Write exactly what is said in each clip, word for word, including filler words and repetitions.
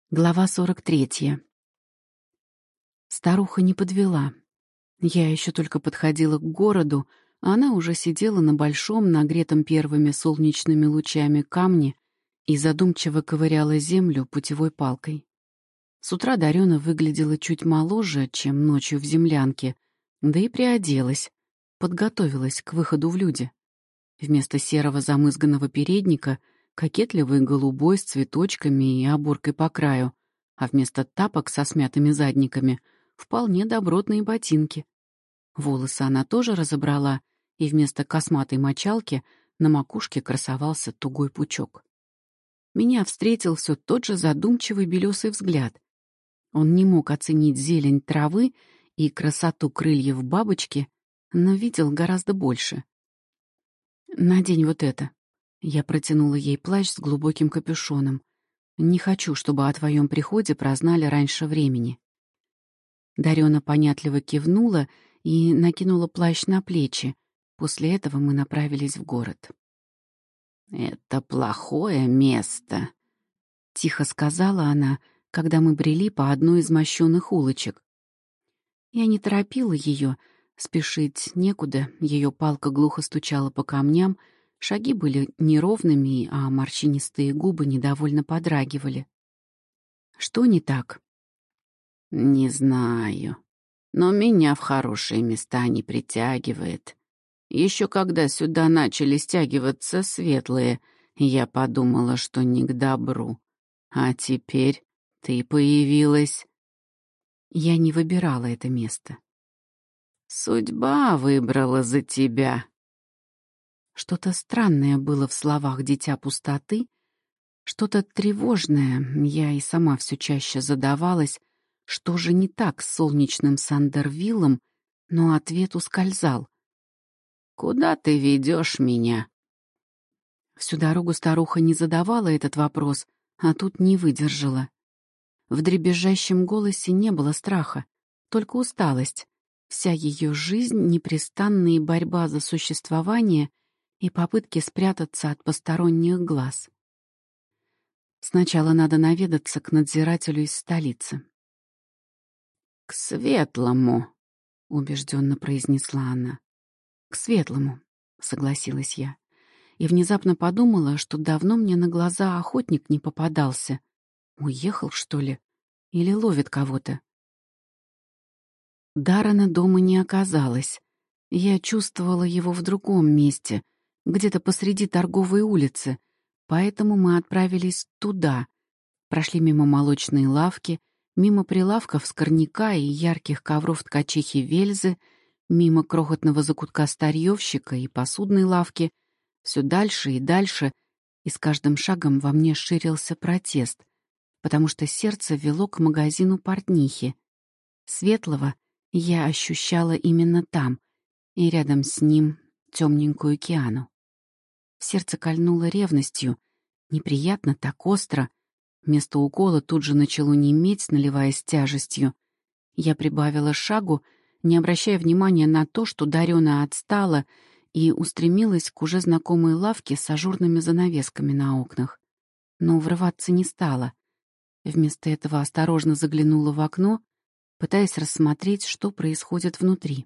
Глава сорок третья. Старуха не подвела. Я еще только подходила к городу, а она уже сидела на большом, нагретом первыми солнечными лучами камне и задумчиво ковыряла землю путевой палкой. С утра Дарёна выглядела чуть моложе, чем ночью в землянке, да и приоделась, подготовилась к выходу в люди. Вместо серого замызганного передника — кокетливый голубой с цветочками и оборкой по краю, а вместо тапок со смятыми задниками — вполне добротные ботинки. Волосы она тоже разобрала, и вместо косматой мочалки на макушке красовался тугой пучок. Меня встретил все тот же задумчивый белесый взгляд. Он не мог оценить зелень травы и красоту крыльев бабочки, но видел гораздо больше. «Надень вот это». Я протянула ей плащ с глубоким капюшоном. «Не хочу, чтобы о твоем приходе прознали раньше времени». Дарёна понятливо кивнула и накинула плащ на плечи. После этого мы направились в город. «Это плохое место», — тихо сказала она, когда мы брели по одной из мощёных улочек. Я не торопила ее, спешить некуда, ее палка глухо стучала по камням. Шаги были неровными, а морщинистые губы недовольно подрагивали. Что не так? «Не знаю, но меня в хорошие места не притягивает. Еще когда сюда начали стягиваться светлые, я подумала, что не к добру. А теперь ты появилась». Я не выбирала это место. «Судьба выбрала за тебя». Что-то странное было в словах «дитя пустоты», что-то тревожное. Я и сама все чаще задавалась, что же не так с солнечным Сандервиллом, но ответ ускользал. «Куда ты ведешь меня?» Всю дорогу старуха не задавала этот вопрос, а тут не выдержала. В дребезжащем голосе не было страха, только усталость. Вся ее жизнь — непрестанная борьба за существование и попытки спрятаться от посторонних глаз. Сначала надо наведаться к надзирателю из столицы. «К светлому», — убежденно произнесла она. «К светлому», — согласилась я. И внезапно подумала, что давно мне на глаза охотник не попадался. Уехал, что ли? Или ловит кого-то? Даррена дома не оказалось. Я чувствовала его в другом месте, где-то посреди торговой улицы, поэтому мы отправились туда, прошли мимо молочной лавки, мимо прилавков скорняка и ярких ковров ткачихи Вельзы, мимо крохотного закутка старьевщика и посудной лавки, все дальше и дальше, и с каждым шагом во мне ширился протест, потому что сердце вело к магазину портнихи. Светлого я ощущала именно там, и рядом с ним темненькую Киану. В сердце кольнуло ревностью, неприятно, так остро. Место укола тут же начало неметь, наливаясь тяжестью. Я прибавила шагу, не обращая внимания на то, что Дарёна отстала, и устремилась к уже знакомой лавке с ажурными занавесками на окнах. Но врываться не стала. Вместо этого осторожно заглянула в окно, пытаясь рассмотреть, что происходит внутри.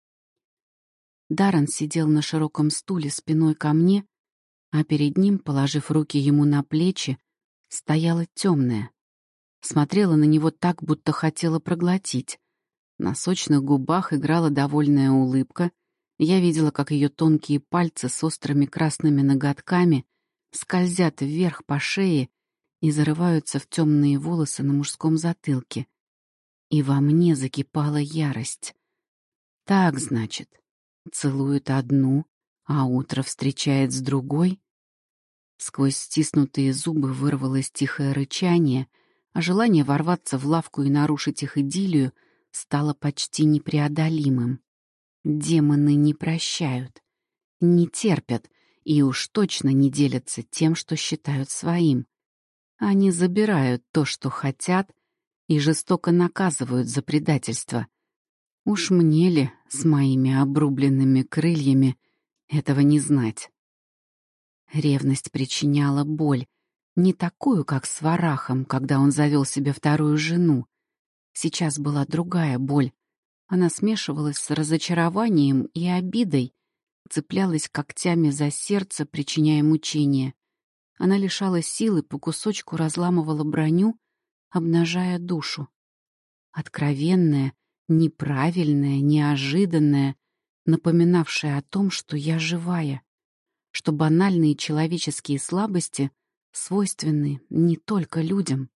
Даррен сидел на широком стуле спиной ко мне, а перед ним, положив руки ему на плечи, стояла темная. Смотрела на него так, будто хотела проглотить. На сочных губах играла довольная улыбка. Я видела, как ее тонкие пальцы с острыми красными ноготками скользят вверх по шее и зарываются в темные волосы на мужском затылке. И во мне закипала ярость. Так, значит, целует одну, а утро встречает с другой. Сквозь стиснутые зубы вырвалось тихое рычание, а желание ворваться в лавку и нарушить их идиллию стало почти непреодолимым. Демоны не прощают, не терпят и уж точно не делятся тем, что считают своим. Они забирают то, что хотят, и жестоко наказывают за предательство. Уж мне ли, с моими обрубленными крыльями, этого не знать? Ревность причиняла боль, Не такую, как с Варахом, когда он завел себе вторую жену. Сейчас была другая боль. Она смешивалась с разочарованием и обидой, цеплялась когтями за сердце, причиняя мучения. Она лишала силы, по кусочку разламывала броню, обнажая душу. Откровенная, неправильная, неожиданная, напоминавшая о том, что я живая, что банальные человеческие слабости свойственны не только людям.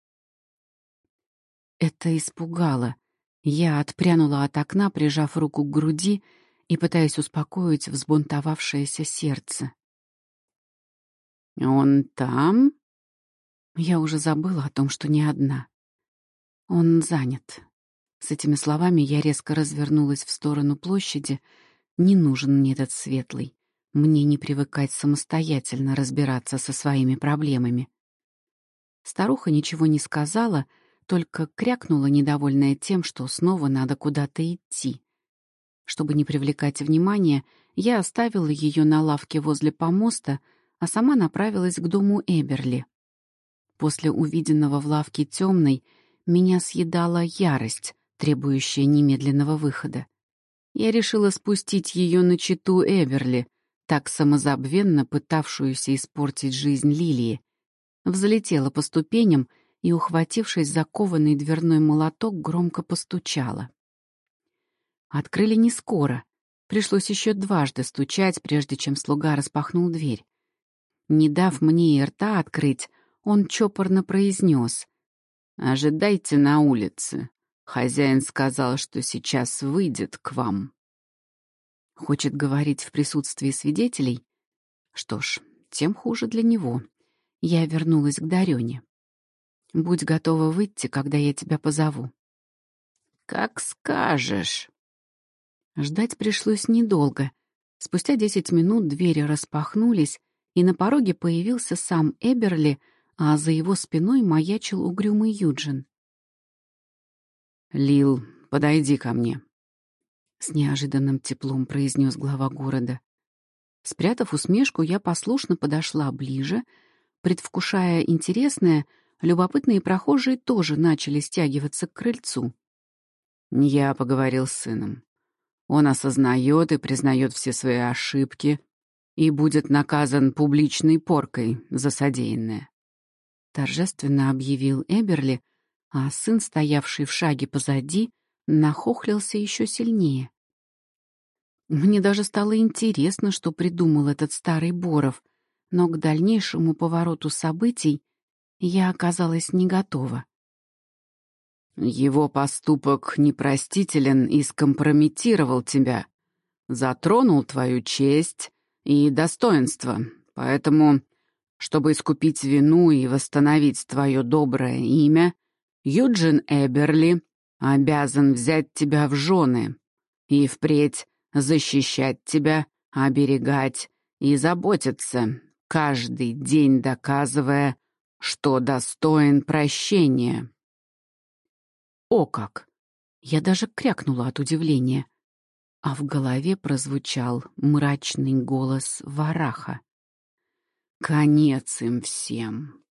Это испугало. Я отпрянула от окна, прижав руку к груди и пытаясь успокоить взбунтовавшееся сердце. «Он там?» Я уже забыла о том, что не одна. «Он занят». С этими словами я резко развернулась в сторону площади. Не нужен мне этот светлый. Мне не привыкать самостоятельно разбираться со своими проблемами. Старуха ничего не сказала, только крякнула, недовольная тем, что снова надо куда-то идти. Чтобы не привлекать внимания, я оставила ее на лавке возле помоста, а сама направилась к дому Эберли. После увиденного в лавке темной меня съедала ярость, требующая немедленного выхода. Я решила спустить ее на чету Эберли, так самозабвенно пытавшуюся испортить жизнь Лилии. Взлетела по ступеням и, ухватившись за кованый дверной молоток, громко постучала. Открыли не скоро. Пришлось еще дважды стучать, прежде чем слуга распахнул дверь. Не дав мне и рта открыть, он чопорно произнес: «Ожидайте на улице. Хозяин сказал, что сейчас выйдет к вам». Хочет говорить в присутствии свидетелей? Что ж, тем хуже для него. Я вернулась к Дарёне. «Будь готова выйти, когда я тебя позову». «Как скажешь». Ждать пришлось недолго. Спустя десять минут двери распахнулись, и на пороге появился сам Эберли, а за его спиной маячил угрюмый Юджин. «Лил, подойди ко мне», — с неожиданным теплом произнес глава города. Спрятав усмешку, я послушно подошла ближе. Предвкушая интересное, любопытные прохожие тоже начали стягиваться к крыльцу. «Я поговорил с сыном. Он осознает и признает все свои ошибки и будет наказан публичной поркой за содеянное», — торжественно объявил Эберли, а сын, стоявший в шаге позади, нахохлился еще сильнее. Мне даже стало интересно, что придумал этот старый Боров, но к дальнейшему повороту событий я оказалась не готова. «Его поступок непростителен и скомпрометировал тебя, затронул твою честь и достоинство, поэтому, чтобы искупить вину и восстановить твое доброе имя, Юджин Эберли обязан взять тебя в жены и впредь защищать тебя, оберегать и заботиться, каждый день доказывая, что достоин прощения». О как! Я даже крякнула от удивления, а в голове прозвучал мрачный голос Вараха. «Конец им всем.